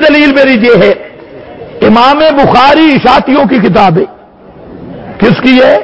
دلیل میری یہ ہے، امام بخاری اشاعتیوں کی کتاب ہے. کس کی ہے؟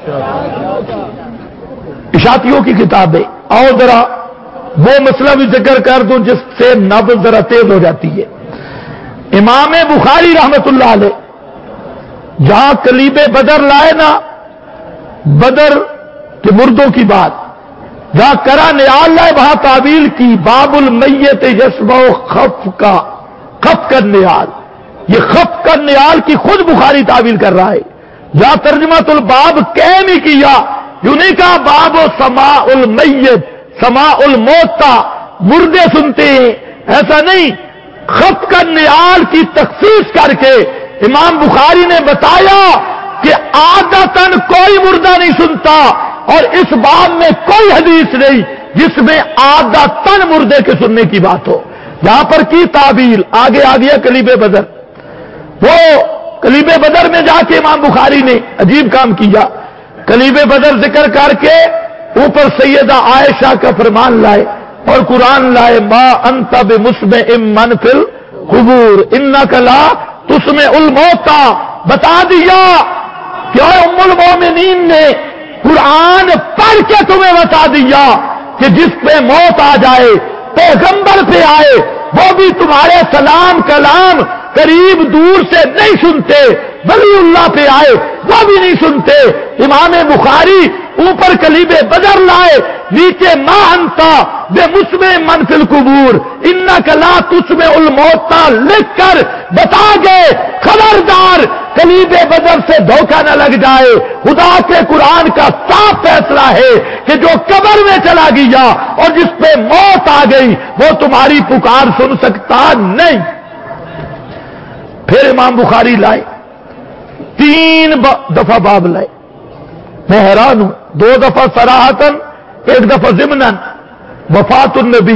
اشاعتیوں کی کتاب ہے. اور ذرا وہ مسئلہ بھی ذکر کر دوں جس سے نبض ذرا تیز ہو جاتی ہے. امام بخاری رحمت اللہ علیہ جہاں کلیب بدر لائے نا، بدر کے مردوں کی بات، جہاں کرا نیال لائے وہاں تعویل کی باب المیت یشبع خف کا نیال. یہ خف کا نیال کی خود بخاری تعویل کر رہا ہے. جہاں ترجمہ الباب کہہ نہیں کیا، یوں نہیں کہا باب و سماع المیت، سماع الموتا، مردے سنتے ہیں، ایسا نہیں. خف کا نیال کی تخصیص کر کے امام بخاری نے بتایا کہ عادتاً کوئی مردہ نہیں سنتا، اور اس باب میں کوئی حدیث نہیں جس میں عادتاً مردے کے سننے کی بات ہو. یہاں پر کی تعبیر آگے آ گیا کلیب بدر. وہ کلیب بدر میں جا کے امام بخاری نے عجیب کام کیا. کلیب بدر ذکر کر کے اوپر سیدہ عائشہ کا فرمان لائے اور قرآن لائے، ما انت بمسمع من فی القبور انک لا تسمع الموتى. بتا دیا کہ ام المومنین نے قرآن پڑھ کے تمہیں بتا دیا کہ جس پہ موت آ جائے، پیغمبر پہ آئے، وہ بھی تمہارے سلام کلام قریب دور سے نہیں سنتے، ولی اللہ پہ آئے وہ بھی نہیں سنتے. امام بخاری اوپر کلیب بدر لائے، نیچے ما انتا بے مسمع من فی القبور انک لا تسمع الموتى لکھ کر بتا گئے خبردار کلیب بدر سے دھوکہ نہ لگ جائے. خدا کے قرآن کا صاف فیصلہ ہے کہ جو قبر میں چلا گیا اور جس پہ موت آ گئی وہ تمہاری پکار سن سکتا نہیں. پھر امام بخاری لائے، 3 دفعہ باب لائے. میں حیران ہوں، 2 دفعہ صراحتاً، 1 دفعہ ضمناً. وفات النبی،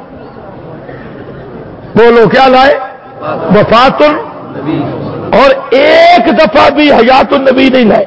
بولو کیا لائے؟ وفات النبی. اور 1 دفعہ بھی حیات النبی نہیں لائے.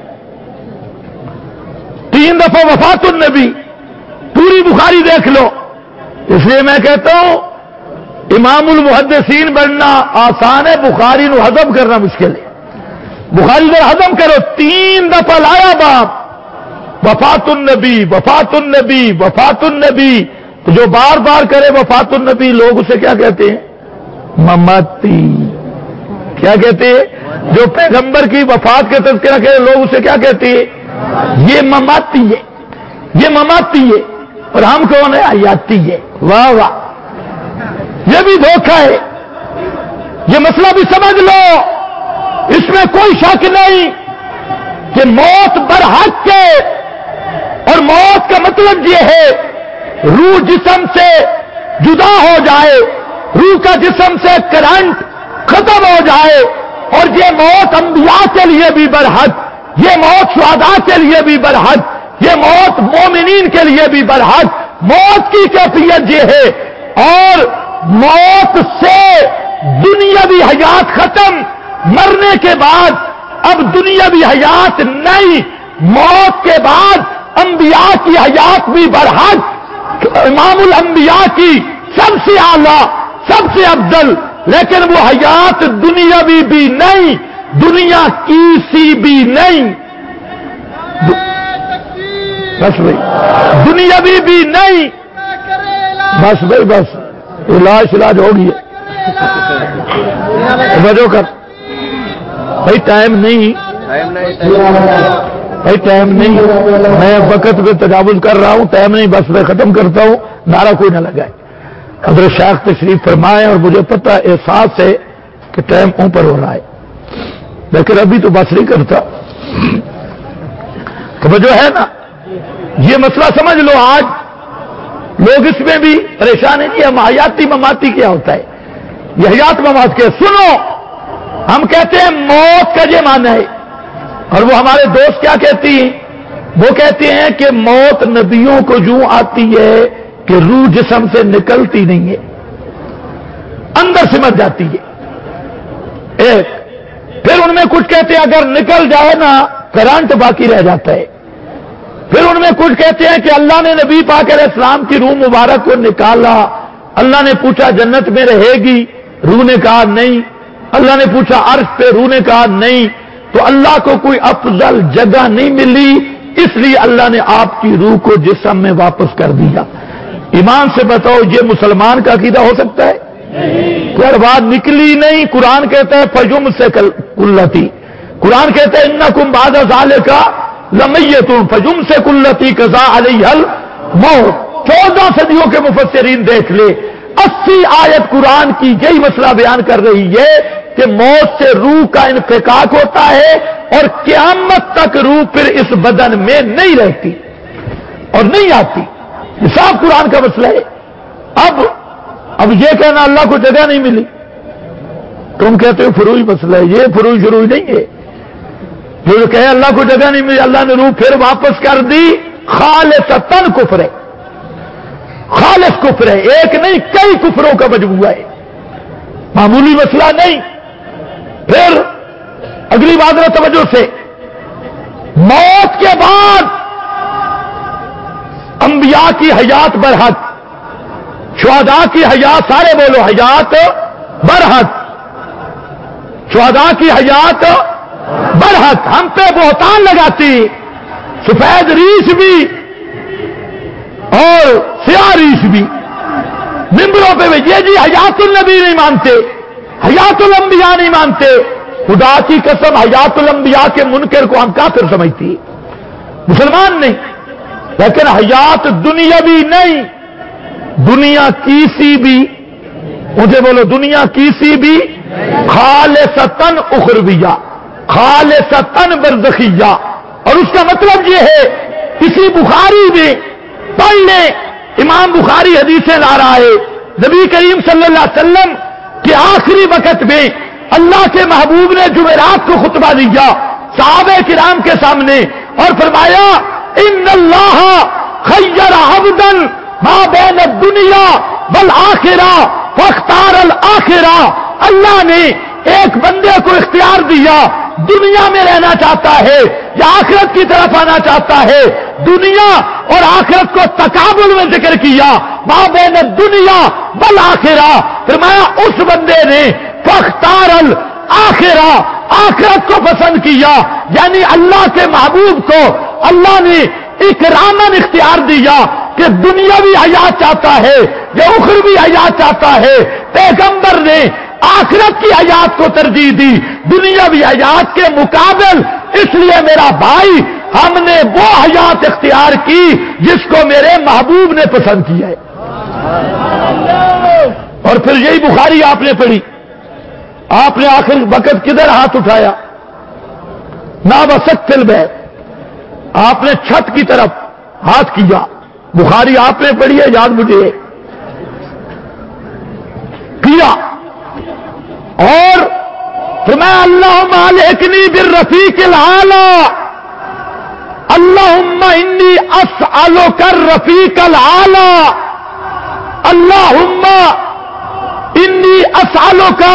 3 دفعہ وفات النبی. پوری بخاری دیکھ لو. اس لیے میں کہتا ہوں امام المحدثین بننا آسان ہے، بخاری نو ہضم کرنا مشکل ہے. بخاری ذرا ہضم کرو. 3 دفعہ لایا باپ، وفات النبی وفات النبی وفات النبی. تو جو بار بار کرے وفات النبی، لوگ اسے کیا کہتے ہیں؟ مماتی. کیا کہتے ہیں؟ جو پیغمبر کی وفات کا تذکرہ کرے لوگ اسے کیا کہتے ہیں؟ یہ مماتی ہے، یہ مماتی ہے. اور ہم کون ہے؟ حیاتی ہے. واہ واہ، یہ بھی دھوکہ ہے. یہ مسئلہ بھی سمجھ لو، اس میں کوئی شک نہیں کہ موت برحق ہے. اور موت کا مطلب یہ ہے روح جسم سے جدا ہو جائے، روح کا جسم سے کرنٹ ختم ہو جائے. اور یہ موت انبیاء کے لیے بھی برحق، یہ موت شہداء کے لیے بھی برحق، یہ موت مومنین کے لیے بھی برحق. موت کی کیفیت یہ ہے. اور موت سے دنیاوی حیات ختم، مرنے کے بعد اب دنیاوی حیات نہیں. موت کے بعد انبیاء کی حیات بھی برحق. امام الانبیاء کی سب سے اعلیٰ، سب سے افضل، لیکن وہ حیات دنیاوی بھی نہیں، دنیا کی سی بھی نہیں. بس بھائی، دنیاوی بھی نہیں. بس بھائی بس، علاج ہو گیا. وجہ کر بھائی، ٹائم نہیں بھائی، ٹائم نہیں. میں وقت پہ تجاوز کر رہا ہوں، ٹائم نہیں. بس میں ختم کرتا ہوں، نعرہ کوئی نہ لگائے. حضرت شیخ تشریف فرمائے اور مجھے پتہ احساس ہے کہ ٹائم اوپر ہو رہا ہے، لیکن ابھی تو بس نہیں کرتا. تو جو ہے نا، یہ مسئلہ سمجھ لو. آج لوگ اس میں بھی پریشان ہیں کہ ہم حیاتی مماتی کیا ہوتا ہے، یہ حیات ممات کے. سنو، ہم کہتے ہیں موت کا یہ معنی ہے، اور وہ ہمارے دوست کیا کہتی ہیں؟ وہ کہتے ہیں کہ موت نبیوں کو یوں آتی ہے کہ روح جسم سے نکلتی نہیں ہے، اندر سمٹ جاتی ہے. ایک پھر ان میں کچھ کہتے ہیں اگر نکل جائے نا کرنٹ باقی رہ جاتا ہے. پھر ان میں کچھ کہتے ہیں کہ اللہ نے نبی پاک علیہ السلام کی روح مبارک کو نکالا، اللہ نے پوچھا جنت میں رہے گی، روح نے کہا نہیں. اللہ نے پوچھا عرش پہ؟ روح نے کہا نہیں. تو اللہ کو کوئی افضل جگہ نہیں ملی، اس لیے اللہ نے آپ کی روح کو جسم میں واپس کر دیا. ایمان سے بتاؤ یہ مسلمان کا عقیدہ ہو سکتا ہے؟ کوئی بات نکلی نہیں. قرآن کہتا ہے فجم سے کلتی، قرآن کہتا ہے انکم بعد ذالک لمیتون فجم سے کلتی قضا علیہ الموت. 14 صدیوں کے مفسرین دیکھ لے، 80 آیت قرآن کی یہی مسئلہ بیان کر رہی ہے کہ موت سے روح کا انفکاک ہوتا ہے اور قیامت تک روح پھر اس بدن میں نہیں رہتی اور نہیں آتی. یہ صاف قرآن کا مسئلہ ہے. اب یہ کہنا اللہ کو جگہ نہیں ملی، تم کہتے ہو فروئی مسئلہ ہے. یہ فروئی شروئی نہیں ہے. جو کہے اللہ کو جگہ نہیں ملی، اللہ نے روح پھر واپس کر دی، خالصتاً کفر ہے. خالص کفر ہے، ایک نہیں کئی کفروں کا مجموعہ ہے، معمولی مسئلہ نہیں. پھر اگلی بات ذرا توجہ سے، موت کے بعد انبیاء کی حیات برحق، شہداء کی حیات، سارے بولو حیات برحق، شہداء کی حیات برحق. ہم پہ بہتان لگاتی سفید ریش بھی اور سیاہ ریش بھی ممبروں پہ یہ جی حیات النبی نہیں مانتے، حیات الانبیاء نہیں مانتے. خدا کی قسم حیات الانبیاء کے منکر کو ہم کافر سمجھتی، مسلمان نہیں. لیکن حیات دنیاوی نہیں، دنیا کی سی بھی، مجھے بولو دنیا کی سی بھی خالصتاً اخرویہ، خالصتاً برزخیہ. اور اس کا مطلب یہ ہے، کسی بخاری میں پڑھ لیں، امام بخاری حدیثیں لا رہا ہے، نبی کریم صلی اللہ علیہ وسلم کے آخری وقت میں اللہ کے محبوب نے جمعرات کو خطبہ دیا صحابہ کرام کے سامنے اور فرمایا ان اللہ خیر عبدا ما بین الدنیا والآخرہ فاختار الآخرہ. اللہ نے ایک بندے کو اختیار دیا، دنیا میں رہنا چاہتا ہے یا آخرت کی طرف آنا چاہتا ہے. دنیا اور آخرت کو تقابل میں ذکر کیا، ما بین الدنیا والآخرہ. فرمایا اس بندے نے فاختار الآخرہ، آخرت کو پسند کیا. یعنی اللہ کے محبوب کو اللہ نے اکراماً اختیار دیا کہ دنیاوی حیات چاہتا ہے یا اخروی حیات چاہتا ہے. پیغمبر نے آخرت کی حیات کو ترجیح دی دنیاوی حیات کے مقابل. اس لیے میرا بھائی ہم نے وہ حیات اختیار کی جس کو میرے محبوب نے پسند کیا ہے. اور پھر یہی بخاری آپ نے پڑھی، آپ نے آخر وقت کدھر ہاتھ اٹھایا؟ نا بسک فل بیت، آپ نے چھت کی طرف ہاتھ کیا. بخاری آپ نے پڑھی ہے، یاد مجھے کیا. اور فرمایا اللہم الحقنی بالرفیق الاعلی، اللہم انی اسألک الرفیق الاعلی، اللہم انی اسألک،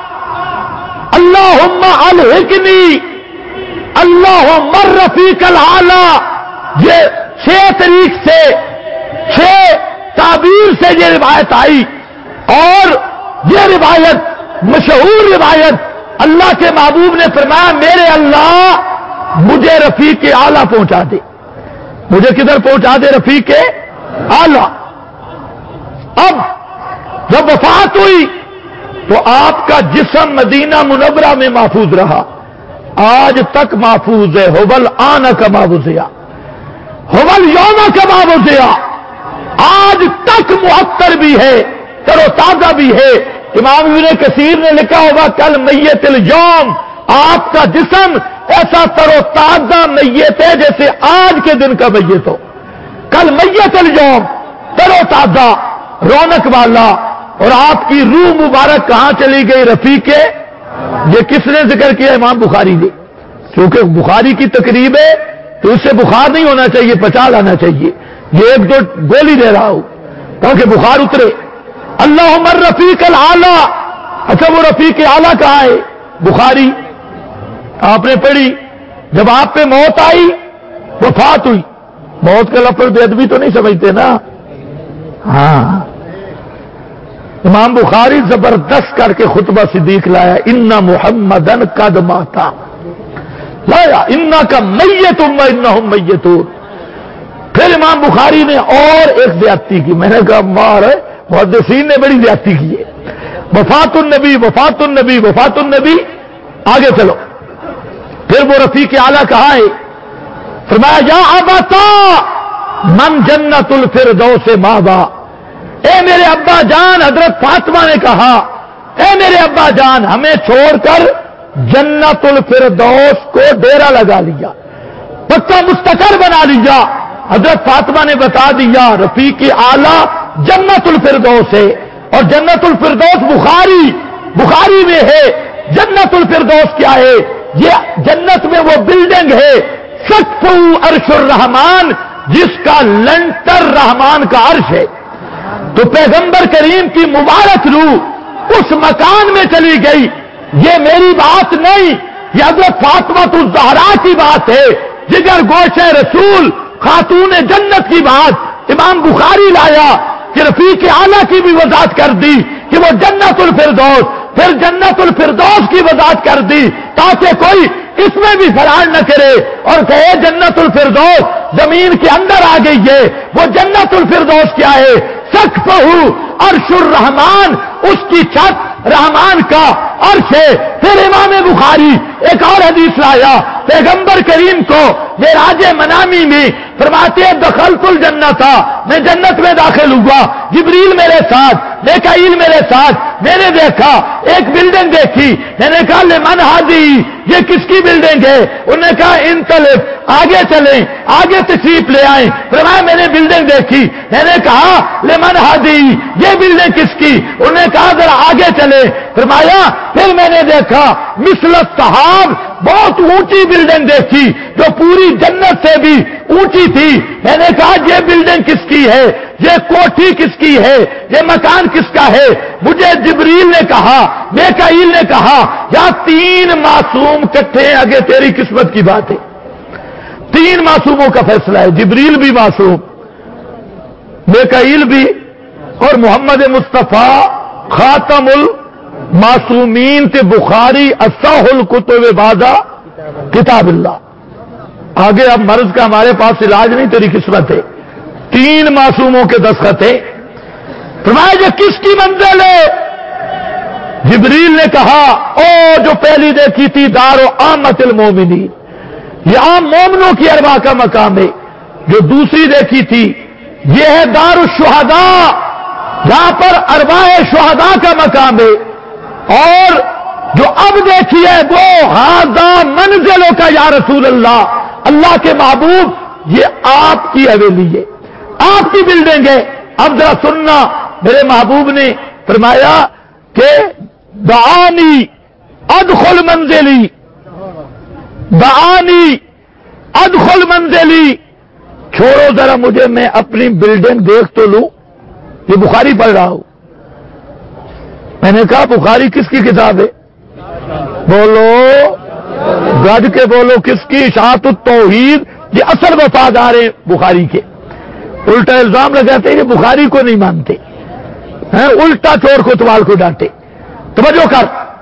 اللہم الحقنی اللہم الرفیق الاعلی. یہ 6 طریق سے 6 تعبیر سے یہ روایت آئی، اور یہ روایت مشہور روایت اللہ کے محبوب نے فرمایا میرے اللہ مجھے رفیق اعلیٰ پہنچا دے. مجھے کدھر پہنچا دے؟ رفیق اعلیٰ. اب جب وفات ہوئی تو آپ کا جسم مدینہ منورہ میں محفوظ رہا، آج تک محفوظ ہے. ہوبل آنا کا محفوظیا، ہوبل یوما کا محفوظیا، آج تک معطر بھی ہے، تر و تازہ بھی ہے. امام ابن کثیر نے لکھا ہوگا کل میت اليوم، آپ کا جسم ایسا تر و تازہ میت ہے جیسے آج کے دن کا میت ہو. کل میت اليوم، تر و تازہ، رونق والا. اور آپ کی روح مبارک کہاں چلی گئی؟ رفیق. یہ کس نے ذکر کیا؟ امام بخاری نے. کیونکہ بخاری کی تقریب ہے تو اس سے بخار نہیں ہونا چاہیے، پچا لانا چاہیے. یہ 1-2 گولی دے رہا ہوں تاکہ بخار اترے. اللہم الرفیق الاعلی. اچھا وہ رفیق اعلیٰ کہاں ہے؟ بخاری آپ نے پڑھی. جب آپ پہ موت آئی، وفات ہوئی، موت کا لفظ بے ادبی تو نہیں سمجھتے نا؟ ہاں امام بخاری زبردست کر کے خطبہ صدیق لایا، ان محمدن قد ماتا، لایا انا کا میت انہم میتون۔ پھر امام بخاری نے اور ایک زیادتی کی، میں نے کہا مار ہے، محدثین نے بڑی زیادتی کی ہے، وفات النبی وفات النبی وفات النبی، آگے چلو۔ پھر وہ رفیق اعلیٰ کہاں ہے؟ فرمایا یا ابتا من جنت الفردوس ماوا، اے میرے ابا جان، حضرت فاطمہ نے کہا اے میرے ابا جان، ہمیں چھوڑ کر جنت الفردوس کو ڈیرا لگا لیا، پکا مستقر بنا لیا۔ حضرت فاطمہ نے بتا دیا رفیق اعلیٰ جنت الفردوس ہے، اور جنت الفردوس بخاری میں ہے۔ جنت الفردوس کیا ہے؟ یہ جنت میں وہ بلڈنگ ہے سقف عرش الرحمان، جس کا لنٹر رحمان کا عرش ہے۔ تو پیغمبر کریم کی مبارک روح اس مکان میں چلی گئی۔ یہ میری بات نہیں، یہ حضرت فاطمہ الزہرا کی بات ہے، جگر گوش رسول خاتون جنت کی بات امام بخاری لایا کہ رفیق اعلیٰ کی بھی وضاحت کر دی کہ وہ جنت الفردوس، پھر جنت الفردوس کی وضاحت کر دی تاکہ کوئی اس میں بھی فرار نہ کرے اور کہے جنت الفردوس زمین کے اندر آ گئی ہے۔ وہ جنت الفردوس کیا ہے؟ سقفہ عرش الرحمان، اس کی چھت رحمان کا عرش ہے۔ پھر امام بخاری ایک اور حدیث لایا، پیغمبر کریم کو معراج منامی میں فرماتے ہیں دخلت الجنت، میں جنت میں داخل ہوا، جبریل میرے ساتھ، میکائیل میرے ساتھ، میں نے دیکھا ایک بلڈنگ دیکھی، میں نے کہا لمن ہادی، یہ کس کی بلڈنگ ہے؟ انہوں نے کہا انطلق، آگے چلیں، آگے تشریف لے آئیں۔ فرمایا میں نے بلڈنگ دیکھی، میں نے کہا لمن ہادی، یہ بلڈنگ کس کی؟ انہوں نے کہا ذرا آگے چلے۔ فرمایا پھر میں نے دیکھا مثل السحاب، بہت اونچی بلڈنگ دیکھی جو پوری جنت سے بھی اونچی تھی۔ میں نے کہا یہ بلڈنگ کس کی ہے؟ یہ کوٹھی کس کی ہے؟ یہ مکان کس کا ہے؟ مجھے جبریل نے کہا، میکائیل نے کہا یا تین معصوم کٹھے ہیں، آگے تیری قسمت کی بات ہے۔ تین معصوموں کا فیصلہ ہے، جبریل بھی معصوم، میکائیل بھی، اور محمد مصطفیٰ خاتم المعصومین تے بخاری اصح الکتب بعد کتاب اللہ۔ آگے اب مرض کا ہمارے پاس علاج نہیں، تیری قسمت ہے۔ تین معصوموں کے دستخط ہے۔ فرمایا یہ کس کی منزل ہے؟ جبریل نے کہا او جو پہلی دیکھی تھی دار و عامت المومنین، یہ عام مومنوں کی ارواح کا مقام ہے۔ جو دوسری دیکھی تھی یہ ہے دار الشہداء، جہاں پر ارواح شہداء کا مقام ہے۔ اور جو اب دیکھی ہے وہ ھذا منزلوں کا یا رسول اللہ، اللہ کے محبوب یہ آپ کی حویلی ہے، آپ کی بلڈنگ ہے۔ اب ذرا سننا، میرے محبوب نے فرمایا کہ دعانی ادخل منزلی، دعانی ادخل منزلی، چھوڑو ذرا مجھے، میں اپنی بلڈنگ دیکھ تو لوں۔ یہ بخاری پڑھ رہا ہوں۔ میں نے کہا بخاری کس کی کتاب ہے؟ بولو گج کے بولو، کس کی؟ اشاعت التوحید، یہ اصل وفادار ہیں بخاری کے۔ الٹا الزام لگاتے ہیں کہ بخاری کو نہیں مانتے ہیں، الٹا چور کوتوال کو ڈانٹے۔ توجہ کر،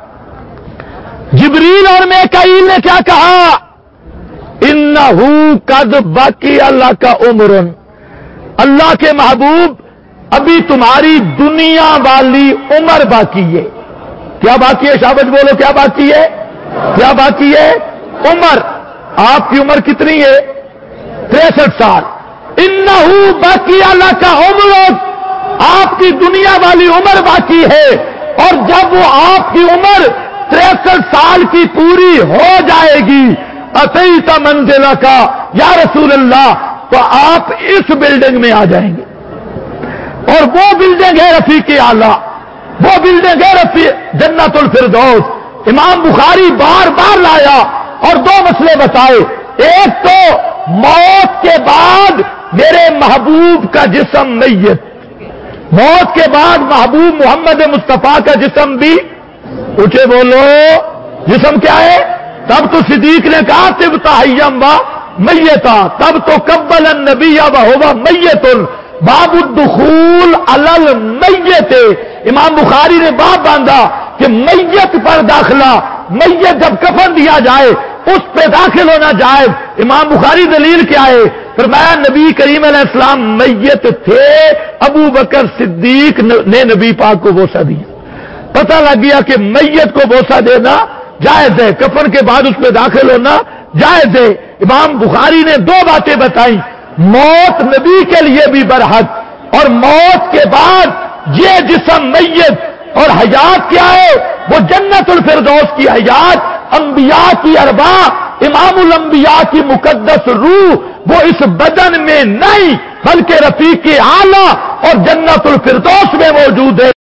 جبریل اور میکائیل نے کیا کہا؟ انہو قد بقی اللہ کا عمرن، اللہ کے محبوب ابھی تمہاری دنیا والی عمر باقی ہے۔ کیا باقی ہے؟ شابش بولو، کیا باقی ہے؟ کیا باقی ہے؟ عمر۔ آپ کی عمر کتنی ہے؟ 63 سال۔ انہو باقی اللہ کا عمر، آپ کی دنیا والی عمر باقی ہے، اور جب وہ آپ کی عمر 63 سال کی پوری ہو جائے گی، اتیت منزلہ کا یا رسول اللہ، تو آپ اس بلڈنگ میں آ جائیں گے۔ اور وہ بلڈنگ ہے رفیق اعلیٰ، وہ بلڈنگ ہے جنت الفردوس۔ امام بخاری بار بار لایا اور دو مسئلے بتائے، ایک تو موت کے بعد میرے محبوب کا جسم میت، موت کے بعد محبوب محمد مصطفیٰ کا جسم بھی، اونچے بولو جسم کیا ہے؟ تب تو صدیق نے کہا طب حیم و میتا، تب تو قبل النبی و ہوا میت، باب الدخول علی المیت، امام بخاری نے باب باندھا کہ میت پر داخلہ، میت جب کفن دیا جائے اس پہ داخل ہونا جائز۔ امام بخاری دلیل کیا ہے؟ فرمایا نبی کریم علیہ السلام میت تھے، ابو بکر صدیق نے نبی پاک کو بوسہ دیا۔ پتہ لگ گیا کہ میت کو بوسہ دینا جائز ہے، کفن کے بعد اس پہ داخل ہونا جائز ہے۔ امام بخاری نے دو باتیں بتائیں، موت نبی کے لیے بھی برحق، اور موت کے بعد یہ جسم میت اور حیات کیا ہے؟ وہ جنت الفردوس کی حیات، انبیاء کی ارواح، امام الانبیاء کی مقدس روح وہ اس بدن میں نہیں بلکہ رفیق اعلیٰ اور جنت الفردوس میں موجود ہے۔